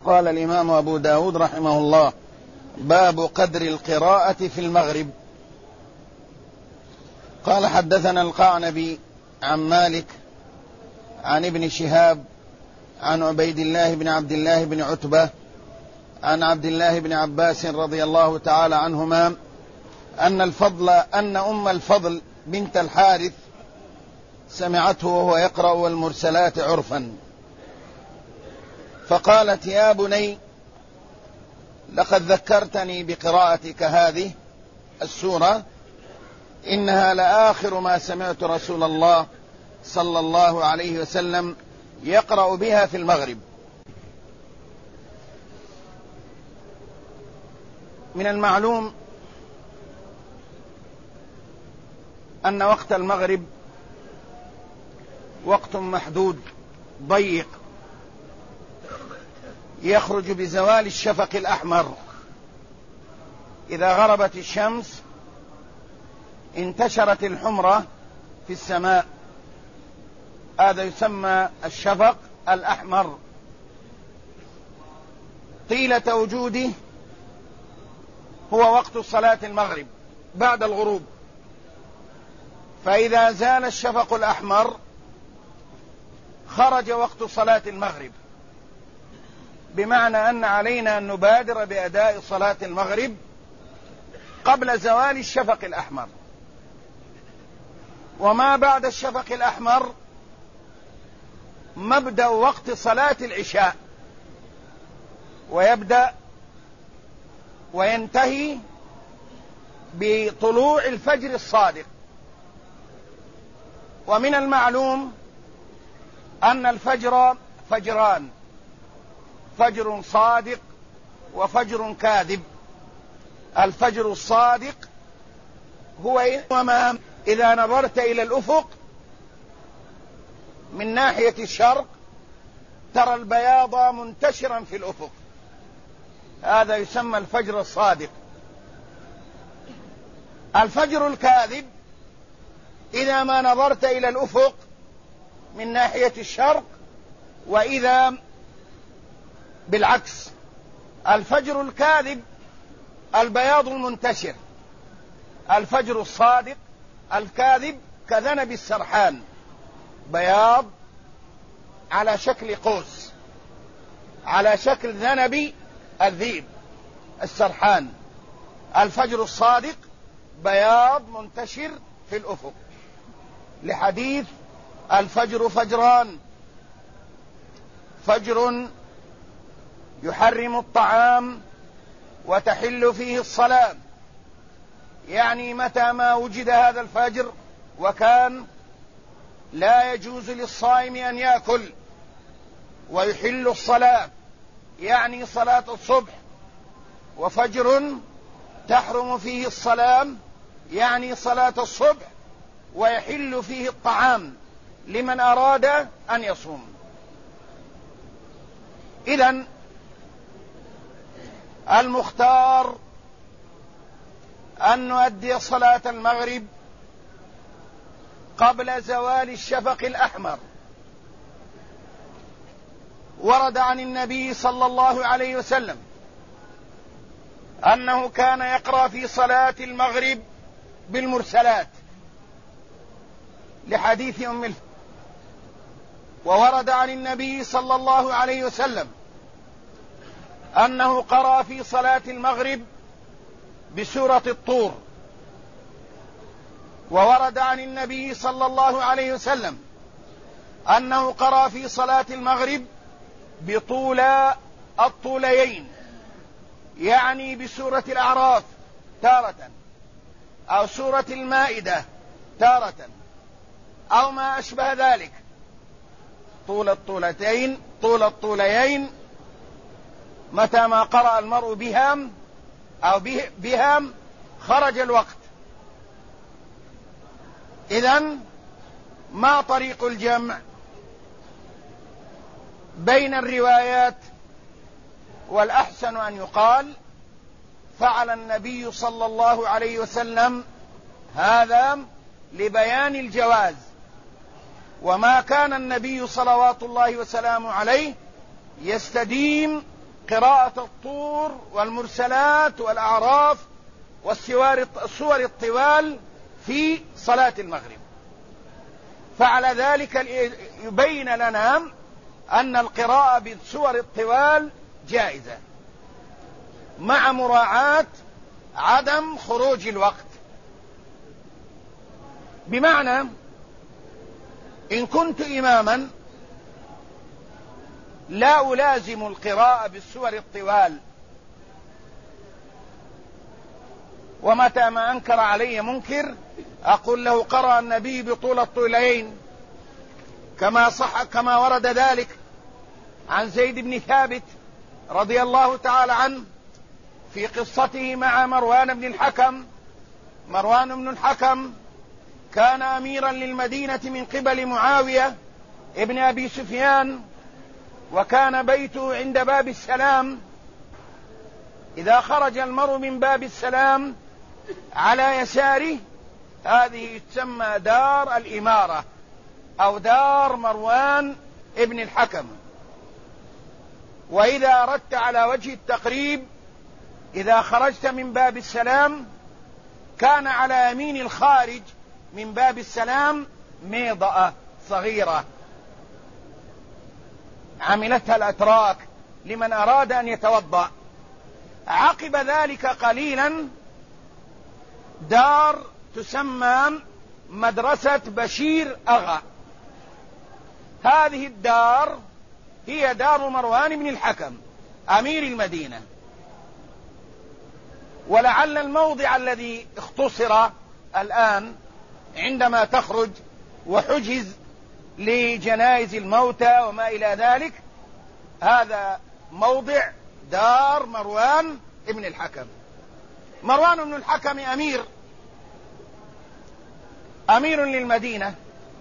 قال الإمام أبو داود رحمه الله: باب قدر القراءة في المغرب. قال: حدثنا القعنبي عن مالك عن ابن شهاب عن عبيد الله بن عبد الله بن عتبة عن عبد الله بن عباس رضي الله تعالى عنهما أن أم الفضل بنت الحارث سمعته وهو يقرأ والمرسلات عرفا، فقالت: يا بني، لقد ذكرتني بقراءتك هذه السورة، إنها لآخر ما سمعت رسول الله صلى الله عليه وسلم يقرأ بها في المغرب. من المعلوم أن وقت المغرب وقت محدود ضيق، يخرج بزوال الشفق الأحمر. إذا غربت الشمس انتشرت الحمرة في السماء، هذا يسمى الشفق الأحمر. طيلة وجوده هو وقت صلاة المغرب بعد الغروب، فإذا زال الشفق الأحمر خرج وقت صلاة المغرب، بمعنى أن علينا أن نبادر بأداء صلاة المغرب قبل زوال الشفق الأحمر. وما بعد الشفق الأحمر مبدأ وقت صلاة العشاء، ويبدأ وينتهي بطلوع الفجر الصادق. ومن المعلوم أن الفجر فجران: فجر صادق وفجر كاذب. الفجر الصادق هو إذا نظرت إلى الأفق من ناحية الشرق ترى البياض منتشرا في الأفق، هذا يسمى الفجر الصادق. الفجر الكاذب إذا ما نظرت إلى الأفق من ناحية الشرق، وإذا بالعكس. الفجر الكاذب البياض المنتشر، الفجر الصادق الكاذب كذنب السرحان، بياض على شكل قوس، على شكل ذنب الذئب السرحان. الفجر الصادق بياض منتشر في الأفق، لحديث: الفجر فجران، فجر يحرم الطعام وتحل فيه الصلاة، يعني متى ما وجد هذا الفجر وكان لا يجوز للصائم أن يأكل، ويحل الصلاة يعني صلاة الصبح. وفجر تحرم فيه الصلاة يعني صلاة الصبح، ويحل فيه الطعام لمن أراد أن يصوم. إذن المختار أن نؤدي صلاة المغرب قبل زوال الشفق الأحمر. ورد عن النبي صلى الله عليه وسلم أنه كان يقرأ في صلاة المغرب بالمرسلات، لحديث أم الفضل. وورد عن النبي صلى الله عليه وسلم أنه قرأ في صلاة المغرب بسورة الطور. وورد عن النبي صلى الله عليه وسلم أنه قرأ في صلاة المغرب بطول الطوليين، يعني بسورة الأعراف تارة، أو سورة المائدة تارة، أو ما أشبه ذلك. طول الطوليين متى ما قرأ المرء بهم أو بهم خرج الوقت. إذن ما طريق الجمع بين الروايات؟ والأحسن أن يقال: فعل النبي صلى الله عليه وسلم هذا لبيان الجواز، وما كان النبي صلوات الله وسلامه عليه يستديم قراءة الطور والمرسلات والأعراف والسور الطوال في صلاة المغرب. فعلى ذلك يبين لنا أن القراءة بالسور الطوال جائزة مع مراعاة عدم خروج الوقت. بمعنى إن كنت إماما لا ألازم القراءة بالسور الطوال، ومتى ما أنكر علي منكر أقول له قرأ النبي بطول الطولين، كما ورد ذلك عن زيد بن ثابت رضي الله تعالى عنه في قصته مع مروان بن الحكم. مروان بن الحكم كان أميرا للمدينة من قبل معاوية ابن أبي سفيان، وكان بيته عند باب السلام. إذا خرج المرء من باب السلام على يساره هذه تسمى دار الإمارة أو دار مروان ابن الحكم. وإذا أردت على وجه التقريب إذا خرجت من باب السلام كان على يمين الخارج من باب السلام ميضأة صغيرة عملتها الأتراك لمن أراد أن يتوضأ. عقب ذلك قليلا دار تسمى مدرسة بشير أغا. هذه الدار هي دار مروان بن الحكم أمير المدينة. ولعل الموضع الذي اختصر الآن عندما تخرج وحجز لجنائز الموتى وما إلى ذلك هذا موضع دار مروان ابن الحكم. مروان بن الحكم أمير للمدينة،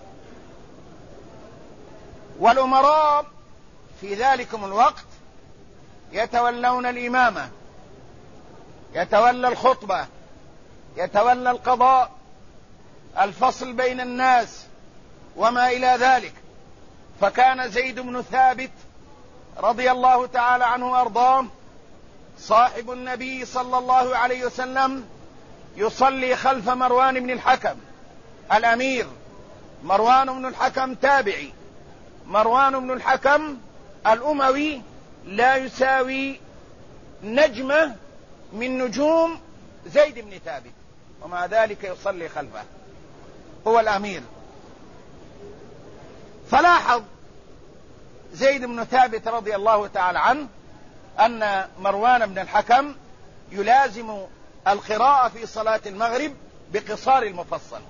والأمراء في ذلكم الوقت يتولون الإمامة، يتولى الخطبة، يتولى القضاء، الفصل بين الناس وما إلى ذلك. فكان زيد بن ثابت رضي الله تعالى عنه وأرضاه صاحب النبي صلى الله عليه وسلم يصلي خلف مروان بن الحكم الأمير. مروان بن الحكم تابعي، مروان بن الحكم الأموي لا يساوي نجمة من نجوم زيد بن ثابت، ومع ذلك يصلي خلفه، هو الأمير. فلاحظ زيد بن ثابت رضي الله تعالى عنه أن مروان بن الحكم يلازم القراءة في صلاة المغرب بقصار المفصل،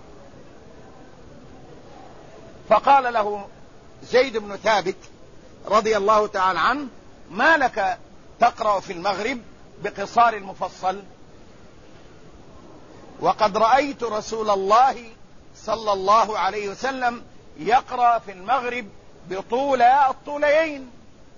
فقال له زيد بن ثابت رضي الله تعالى عنه: ما لك تقرأ في المغرب بقصار المفصل؟ وقد رأيت رسول الله صلى الله عليه وسلم يقرأ في المغرب بطول الطولين.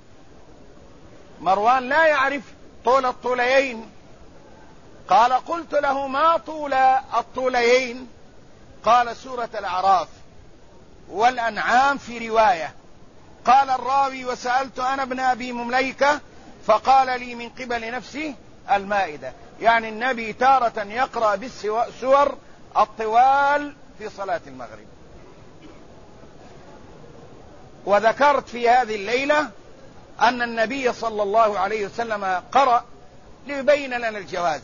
مروان لا يعرف طول الطولين. قال: قلت له: ما طول الطولين؟ قال: سورة الأعراف والأنعام في رواية. قال الراوي: وسألت أنا ابن أبي ممليكة فقال لي من قبل نفسي المائدة. يعني النبي تارة يقرأ بالسور الطوال في صلاة المغرب. وذكرت في هذه الليلة أن النبي صلى الله عليه وسلم قرأ ليبين لنا الجواز.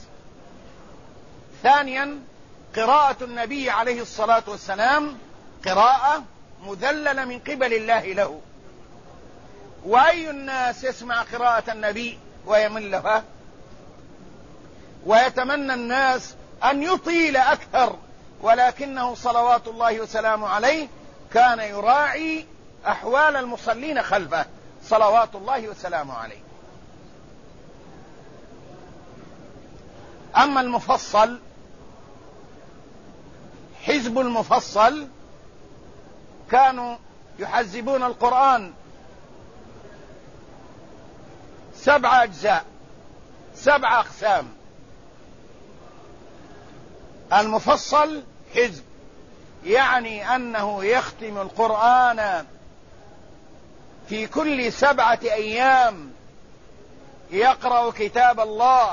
ثانيا، قراءة النبي عليه الصلاة والسلام قراءة مذللة من قبل الله له. وأي الناس يسمع قراءة النبي ويمل لها؟ ويتمنى الناس أن يطيل أكثر، ولكنه صلوات الله وسلامه عليه كان يراعي أحوال المصلين خلفه صلوات الله وسلامه عليه. أما المفصل، حزب المفصل كانوا يحزبون القرآن 7 أجزاء، 7 أقسام. المفصل حزب، يعني أنه يختم القرآن في كل 7 أيام يقرأ كتاب الله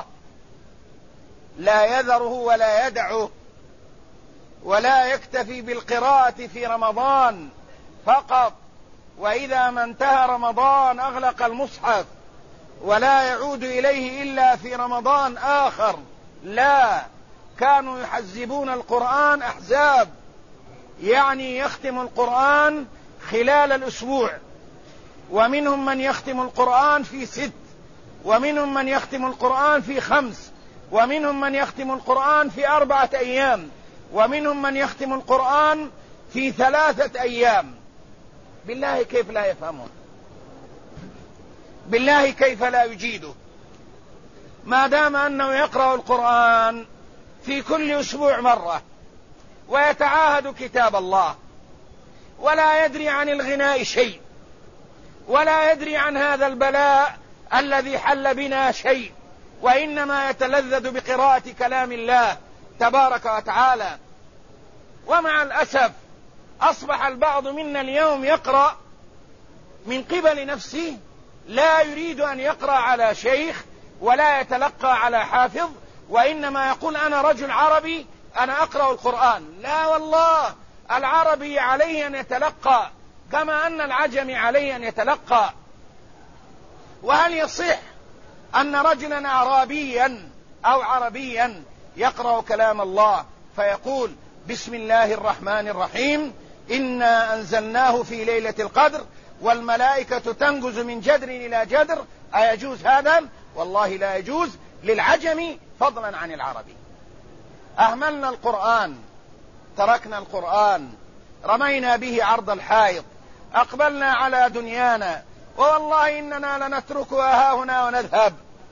لا يذره ولا يدعه، ولا يكتفي بالقراءة في رمضان فقط، وإذا ما انتهى رمضان أغلق المصحف ولا يعود إليه إلا في رمضان آخر. لا، كانوا يحزبون القرآن أحزاب، يعني يختم القرآن خلال الأسبوع، ومنهم من يختم القرآن في 6، ومنهم من يختم القرآن في 5، ومنهم من يختم القرآن في 4 أيام، ومنهم من يختم القرآن في 3 أيام. بالله كيف لا يفهمون؟ بالله كيف لا يجيده؟ ما دام أنه يقرأ القرآن في كل أسبوع مرة، ويتعاهد كتاب الله، ولا يدري عن الغناء شيء، ولا يدري عن هذا البلاء الذي حل بنا شيء، وإنما يتلذذ بقراءة كلام الله تبارك وتعالى. ومع الأسف أصبح البعض منا اليوم يقرأ من قبل نفسه، لا يريد أن يقرأ على شيخ ولا يتلقى على حافظ، وإنما يقول أنا رجل عربي أنا أقرأ القرآن. لا والله، العربي عليه أن يتلقى كما أن العجمي عليه أن يتلقى. وهل يصح أن رجلا أعرابيا أو عربيا يقرأ كلام الله فيقول بسم الله الرحمن الرحيم إنا أنزلناه في ليلة القدر والملائكة تنجز من جدر إلى جدر؟ أيجوز هذا؟ والله لا يجوز للعجم فضلا عن العربي. أهملنا القرآن، تركنا القرآن، رمينا به عرض الحائط، أقبلنا على دنيانا، والله إننا لنتركها هاهنا ونذهب.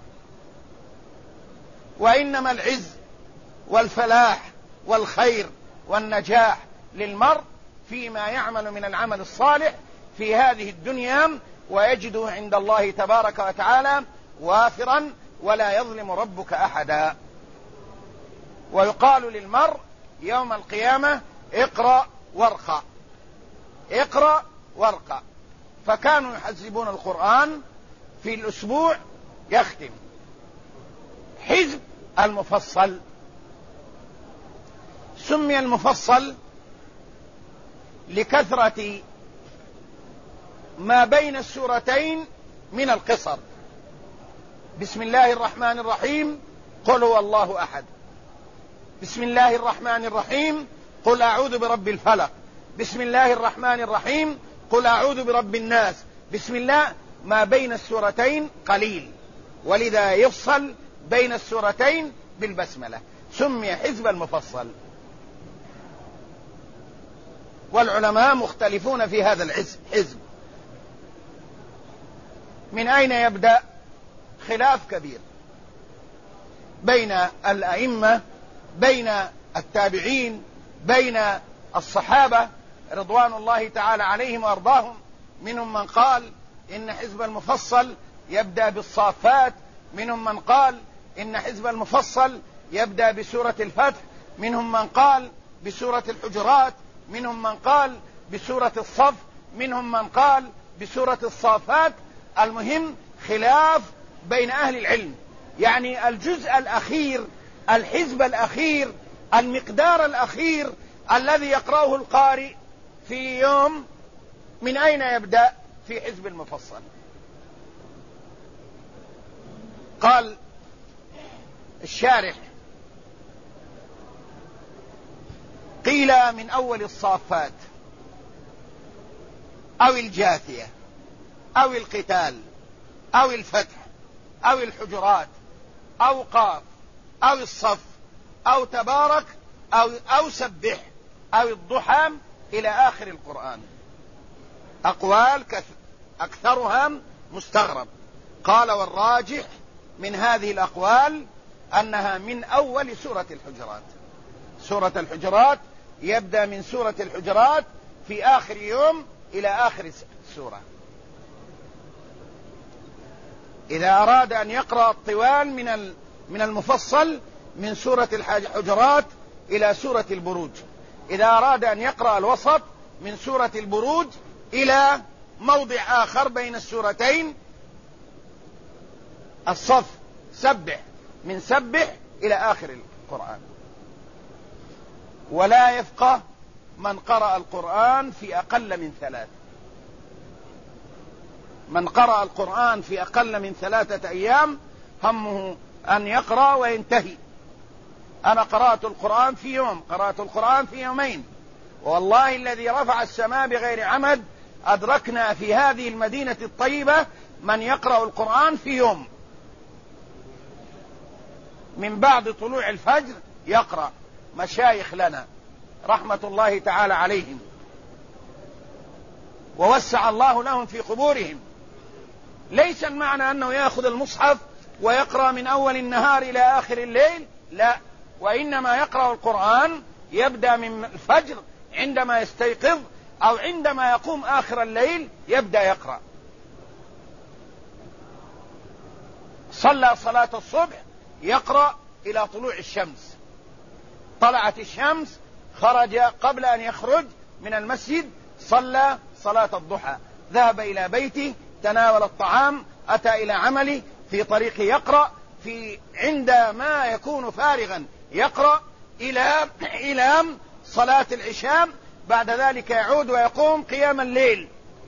وإنما العز والفلاح والخير والنجاح للمرء فيما يعمل من العمل الصالح في هذه الدنيا، ويجده عند الله تبارك وتعالى وافرا ولا يظلم ربك أحدا. ويقال للمرء يوم القيامة اقرأ وارقى، اقرأ وارقى. فكانوا يحزبون القرآن في الأسبوع يختم. حزب المفصل سمي المفصل لكثرة ما بين السورتين من القصر. بسم الله الرحمن الرحيم قل هو الله أحد، بسم الله الرحمن الرحيم قل أعوذ برب الفلق، بسم الله الرحمن الرحيم قل أعوذ برب الناس. بسم الله ما بين السورتين قليل، ولذا يفصل بين السورتين بالبسملة، سمي حزب المفصل. والعلماء مختلفون في هذا الحزب، من أين يبدأ؟ خلاف كبير بين الأئمة، بين التابعين، بين الصحابة رضوان الله تعالى عليهم وأرضاهم. منهم من قال إن حزب المفصل يبدأ بالصافات، منهم من قال إن حزب المفصل يبدأ بسورة الفتح، منهم من قال بسورة الحجرات، منهم من قال بسورة الصف، منهم من قال بسورة الصافات. المهم خلاف بين أهل العلم، يعني الجزء الأخير، الحزب الأخير، المقدار الأخير الذي يقرأه القارئ في يوم، من أين يبدأ في حزب المفصل؟ قال الشارح قيل من أول الصافات أو الجاثية أو القتال أو الفتح أو الحجرات أو قاف أو الصف أو تبارك أو سبح أو الضحى إلى آخر القرآن. أقوال أكثرها مستغرب. قال والراجح من هذه الأقوال أنها من أول سورة الحجرات. سورة الحجرات يبدأ من سورة الحجرات في آخر يوم إلى آخر السورة. إذا أراد أن يقرأ الطوال من المفصل من سورة الحجرات إلى سورة البروج، إذا أراد أن يقرأ الوسط من سورة البروج إلى موضع آخر بين السورتين الصف سبح، من سبح إلى آخر القرآن. ولا يفقه من قرأ القرآن في أقل من 3. من قرأ القرآن في أقل من 3 أيام همه أن يقرأ وينتهي. أنا قرأت القرآن في يوم، قرأت القرآن في يومين، والله الذي رفع السماء بغير عمد أدركنا في هذه المدينة الطيبة من يقرأ القرآن في يوم، من بعد طلوع الفجر يقرأ، مشايخ لنا رحمة الله تعالى عليهم، ووسع الله لهم في قبورهم. ليس المعنى أنه يأخذ المصحف ويقرأ من أول النهار إلى آخر الليل، لا، وإنما يقرأ القرآن يبدأ من الفجر عندما يستيقظ، أو عندما يقوم آخر الليل يبدأ يقرأ. صلى صلاة الصبح يقرأ إلى طلوع الشمس، طلعت الشمس خرج، قبل أن يخرج من المسجد صلى صلاة الضحى، ذهب إلى بيته، تناول الطعام، أتى إلى عمله، في طريقه يقرأ، عندما يكون فارغا يقرأ إلى صلاة العشاء، بعد ذلك يعود ويقوم قيام الليل.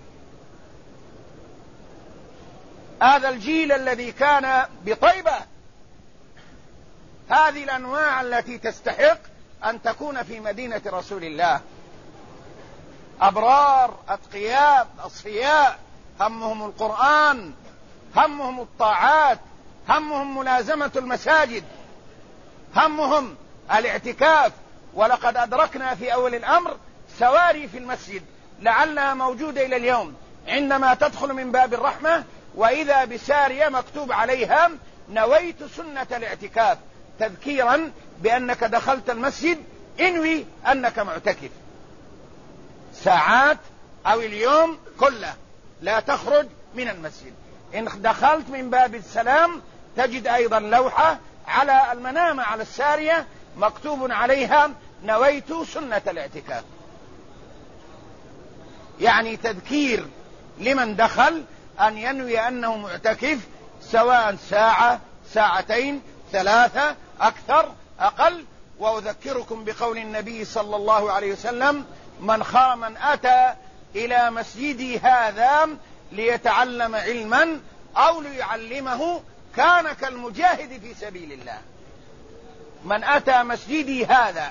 هذا الجيل الذي كان بطيبة، هذه الأنواع التي تستحق أن تكون في مدينة رسول الله، أبرار أتقياء أصفياء، همهم القرآن، همهم الطاعات، همهم ملازمة المساجد، همهم الاعتكاف. ولقد أدركنا في أول الأمر سواري في المسجد لعلها موجودة إلى اليوم، عندما تدخل من باب الرحمة وإذا بسارية مكتوب عليها نويت سنة الاعتكاف، تذكيرا بأنك دخلت المسجد انوي أنك معتكف ساعات أو اليوم كله، لا تخرج من المسجد. إن دخلت من باب السلام تجد أيضا لوحة على المنامة على السارية مكتوب عليها نويت سنة الاعتكاف، يعني تذكير لمن دخل أن ينوي أنه معتكف، سواء ساعة، ساعتين، 3، أكثر أقل. وأذكركم بقول النبي صلى الله عليه وسلم: من أتى إلى مسجدي هذا ليتعلم علما أو ليعلمه كان كالمجاهد في سبيل الله. من أتى مسجدي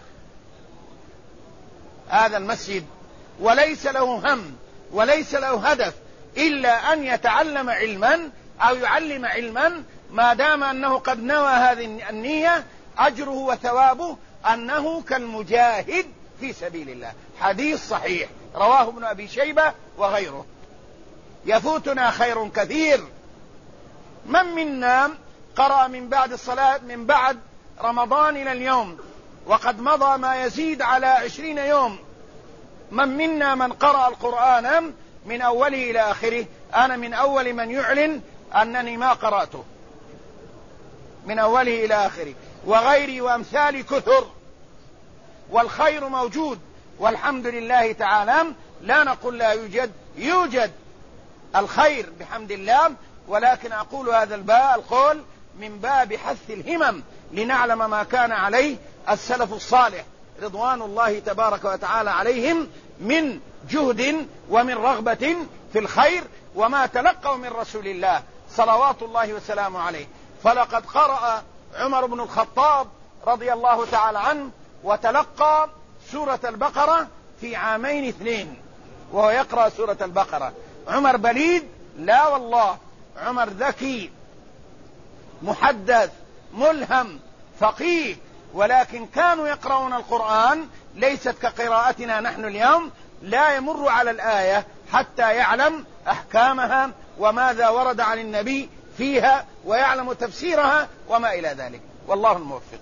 هذا المسجد وليس له هم وليس له هدف إلا أن يتعلم علما أو يعلم علما، ما دام أنه قد نوى هذه النية أجره وثوابه أنه كالمجاهد في سبيل الله. حديث صحيح رواه ابن أبي شيبة وغيره. يفوتنا خير كثير. من منا قرأ من بعد الصلاة من بعد رمضان إلى اليوم وقد مضى ما يزيد على 20 يوم؟ من منا من قرأ القرآن من أوله إلى آخره؟ أنا من أول من يعلن أنني ما قرأته من أوله إلى آخره، وغيري وأمثالي كثر، والخير موجود والحمد لله تعالى. لا نقول لا يوجد، يوجد الخير بحمد الله، ولكن أقول هذا القول من باب حث الهمم لنعلم ما كان عليه السلف الصالح رضوان الله تبارك وتعالى عليهم من جهد ومن رغبة في الخير، وما تلقوا من رسول الله صلوات الله وسلامه عليه. فلقد قرأ عمر بن الخطاب رضي الله تعالى عنه وتلقى سورة البقرة في 2 عام وهو يقرأ سورة البقرة. عمر بليد؟ لا والله، عمر ذكي محدث ملهم فقيه، ولكن كانوا يقرؤون القرآن ليست كقراءتنا نحن اليوم، لا يمر على الآية حتى يعلم أحكامها وماذا ورد عن النبي فيها ويعلم تفسيرها وما إلى ذلك، والله الموفق.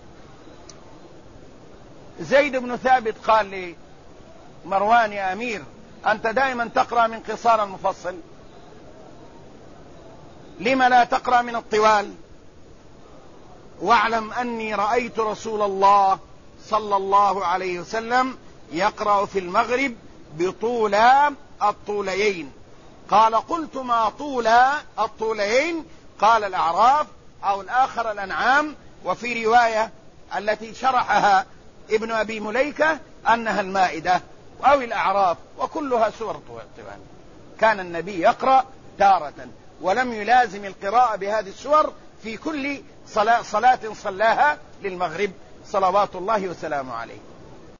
زيد بن ثابت قال لمروان: يا أمير، أنت دائما تقرأ من قصار المفصل، لما لا تقرأ من الطوال؟ واعلم أني رأيت رسول الله صلى الله عليه وسلم يقرأ في المغرب بطول الطوليين. قال: قلت: ما طول الطوليين؟ قال الأعراف، أو الآخر الأنعام، وفي رواية التي شرحها ابن أبي مليكة أنها المائدة أو الأعراف، وكلها سور طوال. كان النبي يقرأ تارة ولم يلازم القراءة بهذه السور في كل صلاة صلاها للمغرب صلوات الله وسلامه عليه.